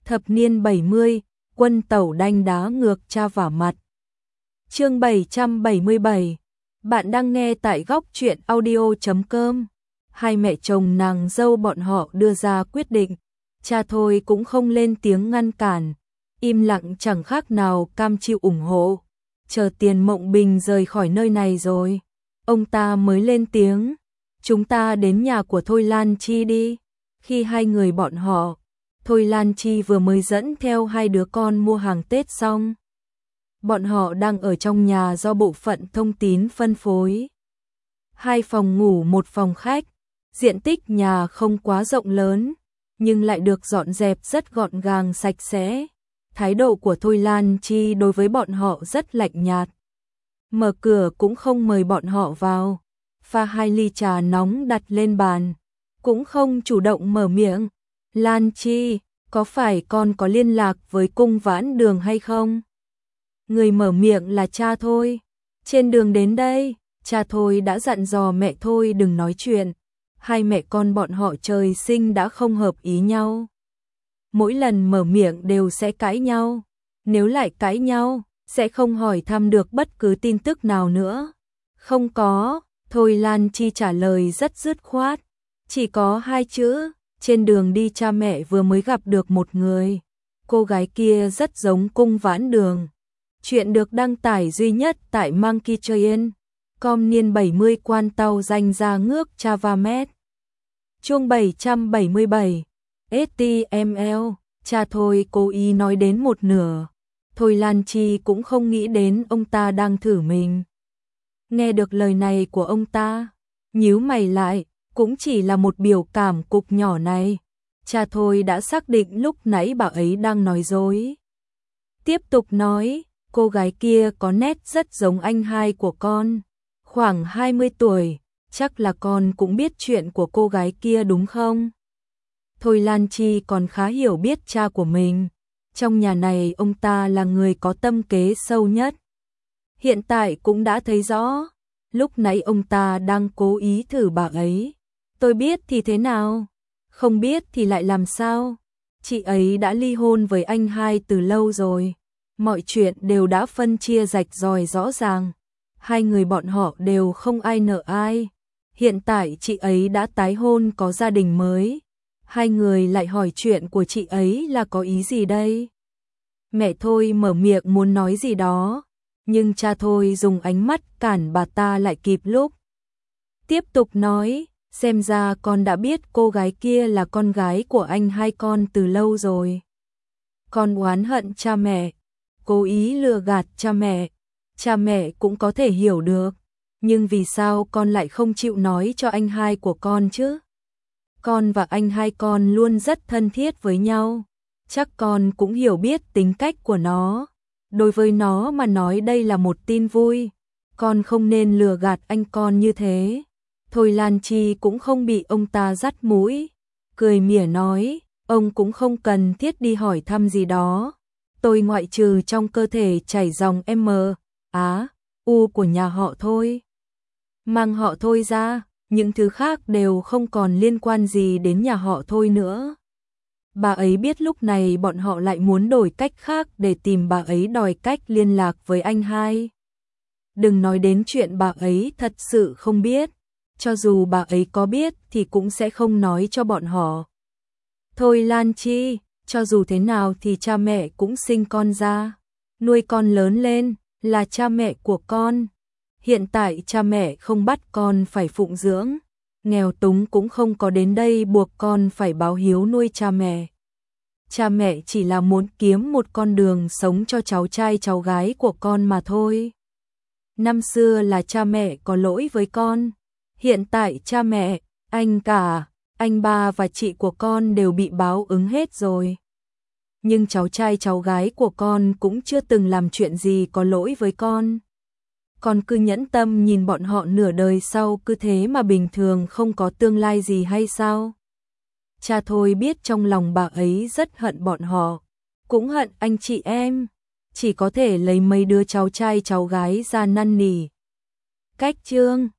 Thập niên 70, quân tẩu đanh đá ngược cha vả mặt. Chương 777. Bạn đang nghe tại góc truyện audio.com. Hai mẹ chồng nàng dâu bọn họ đưa ra quyết định, cha thôi cũng không lên tiếng ngăn cản, im lặng chẳng khác nào cam chịu ủng hộ. Chờ Tiền Mộng Bình rời khỏi nơi này rồi, ông ta mới lên tiếng, chúng ta đến nhà của Thôi Lan Chi đi. Khi hai người bọn họ, Thôi Lan Chi vừa mới dẫn theo hai đứa con mua hàng Tết xong. Bọn họ đang ở trong nhà do bộ phận thông tín phân phối. Hai phòng ngủ một phòng khách, diện tích nhà không quá rộng lớn, nhưng lại được dọn dẹp rất gọn gàng sạch sẽ. Thái độ của Thôi Lan Chi đối với bọn họ rất lạnh nhạt. Mở cửa cũng không mời bọn họ vào, pha hai ly trà nóng đặt lên bàn, cũng không chủ động mở miệng. Lan Chi, có phải con có liên lạc với Cung Vãn Đường hay không? Người mở miệng là cha Thôi. Trên đường đến đây, cha Thôi đã dặn dò mẹ Thôi đừng nói chuyện. Hai mẹ con bọn họ trời sinh đã không hợp ý nhau. Mỗi lần mở miệng đều sẽ cãi nhau. Nếu lại cãi nhau, sẽ không hỏi thăm được bất cứ tin tức nào nữa. Không có, Thôi Lan Chi trả lời rất dứt khoát. Chỉ có hai chữ. Trên đường đi cha mẹ vừa mới gặp được một người. Cô gái kia rất giống Cung Vãn Đường. Chuyện được đăng tải duy nhất tại Monkey Train. Com niên 70 quan tàu danh ra ngước Chavamet. Chương 777. STML. Cha Thôi cố ý nói đến một nửa. Thôi Lan Chi cũng không nghĩ đến ông ta đang thử mình. Nghe được lời này của ông ta, nhíu mày lại. Cũng chỉ là một biểu cảm cục nhỏ này. Cha Thôi đã xác định lúc nãy bà ấy đang nói dối. Tiếp tục nói, cô gái kia có nét rất giống anh hai của con. Khoảng 20 tuổi, chắc là con cũng biết chuyện của cô gái kia đúng không? Thôi Lan Chi còn khá hiểu biết cha của mình. Trong nhà này ông ta là người có tâm kế sâu nhất. Hiện tại cũng đã thấy rõ, lúc nãy ông ta đang cố ý thử bà ấy. Tôi biết thì thế nào? Không biết thì lại làm sao? Chị ấy đã ly hôn với anh hai từ lâu rồi. Mọi chuyện đều đã phân chia rạch ròi rõ ràng. Hai người bọn họ đều không ai nợ ai. Hiện tại chị ấy đã tái hôn có gia đình mới. Hai người lại hỏi chuyện của chị ấy là có ý gì đây? Mẹ Thôi mở miệng muốn nói gì đó, nhưng cha Thôi dùng ánh mắt cản bà ta lại kịp lúc. Tiếp tục nói, xem ra con đã biết cô gái kia là con gái của anh hai con từ lâu rồi. Con oán hận cha mẹ, cố ý lừa gạt cha mẹ cũng có thể hiểu được, nhưng vì sao con lại không chịu nói cho anh hai của con chứ? Con và anh hai con luôn rất thân thiết với nhau, chắc con cũng hiểu biết tính cách của nó. Đối với nó mà nói đây là một tin vui, con không nên lừa gạt anh con như thế. Thôi Lan Chi cũng không bị ông ta dắt mũi, cười mỉa nói, ông cũng không cần thiết đi hỏi thăm gì đó. Tôi ngoại trừ trong cơ thể chảy dòng M, Á, U của nhà họ Thôi. Mang họ Thôi ra, những thứ khác đều không còn liên quan gì đến nhà họ Thôi nữa. Bà ấy biết lúc này bọn họ lại muốn đổi cách khác để tìm bà ấy đòi cách liên lạc với anh hai. Đừng nói đến chuyện bà ấy thật sự không biết. Cho dù bà ấy có biết thì cũng sẽ không nói cho bọn họ. Thôi Lan Chi, cho dù thế nào thì cha mẹ cũng sinh con ra, nuôi con lớn lên, là cha mẹ của con. Hiện tại cha mẹ không bắt con phải phụng dưỡng, nghèo túng cũng không có đến đây buộc con phải báo hiếu nuôi cha mẹ. Cha mẹ chỉ là muốn kiếm một con đường sống cho cháu trai cháu gái của con mà thôi. Năm xưa là cha mẹ có lỗi với con. Hiện tại cha mẹ, anh cả, anh ba và chị của con đều bị báo ứng hết rồi. Nhưng cháu trai cháu gái của con cũng chưa từng làm chuyện gì có lỗi với con. Con cứ nhẫn tâm nhìn bọn họ nửa đời sau cứ thế mà bình thường không có tương lai gì hay sao? Cha Thôi biết trong lòng bà ấy rất hận bọn họ, cũng hận anh chị em. Chỉ có thể lấy mấy đứa cháu trai cháu gái ra năn nỉ. Cách chương